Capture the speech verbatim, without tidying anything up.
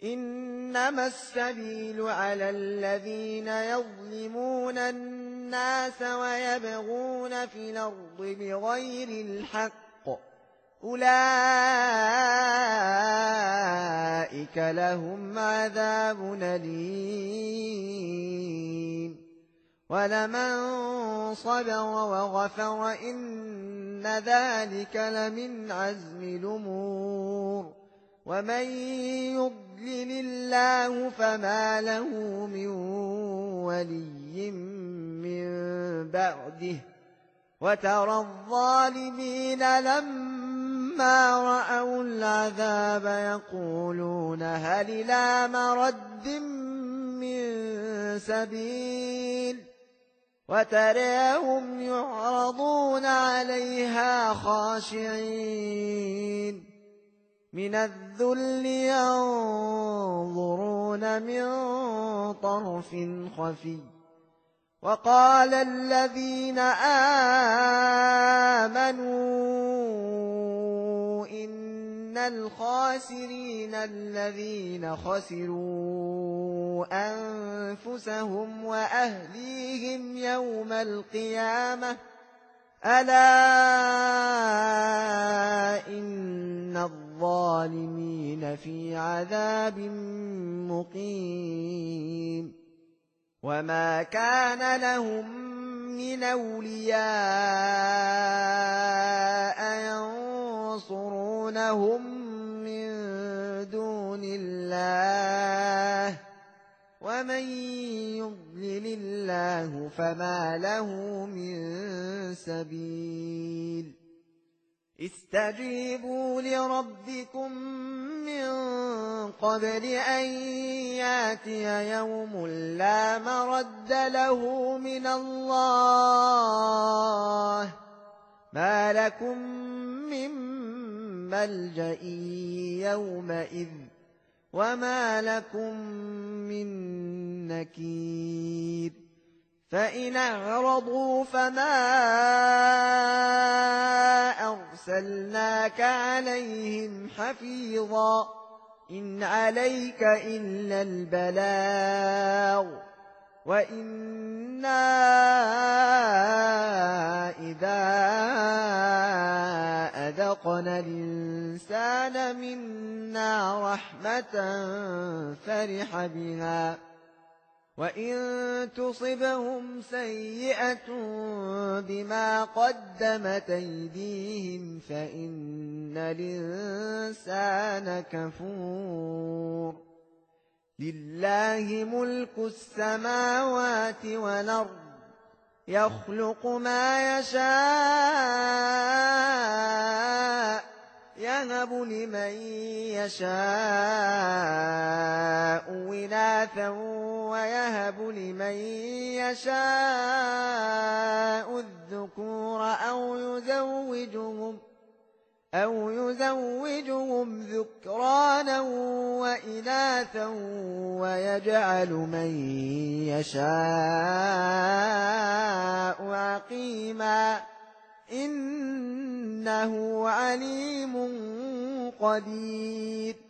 إنما السبيل على الذين يظلمون الناس ويبغون في الأرض بغير الحق أولئك لهم عذاب أليم ولمن صبر وغفر إن ذلك لمن عزم الأمور ومن يضلل الله فما له من ولي من بعده وترى الظالمين لما رأوا العذاب يقولون هل إلى مرد من سبيل وتراهم يعرضون عليها خاشعين من الذل ينظرون من طرف خفي وقال الذين آمنوا إن الخاسرين الذين خسروا أنفسهم وأهليهم يوم القيامة ألا إن الظالمين في عذاب مقيم وما كان لهم من أولياء ينصرونهم من دون الله ومن يضلل الله فما له من سبيل استجيبوا لربكم من قبل أن ياتي يوم لا مرد له من الله ما لكم من ملجأ يومئذ وما لكم من نكير فإن أعرضوا فما أرسلناك عليهم حفيظا إن عليك إلا البلاغ وإنا إذا أذقنا الإنسان منا رحمة فرح بها وإن تصبهم سيئة بما قدمت أيديهم فإن الإنسان كفور لله ملك السماوات والأرض يخلق ما يشاء يهب لمن يشاء إناثا ويهب لمن يشاء الذكور أو يزوجهم أو يزوجهم ذكرانا وإناثا ويجعل من يشاء عقيما إنه عليم قدير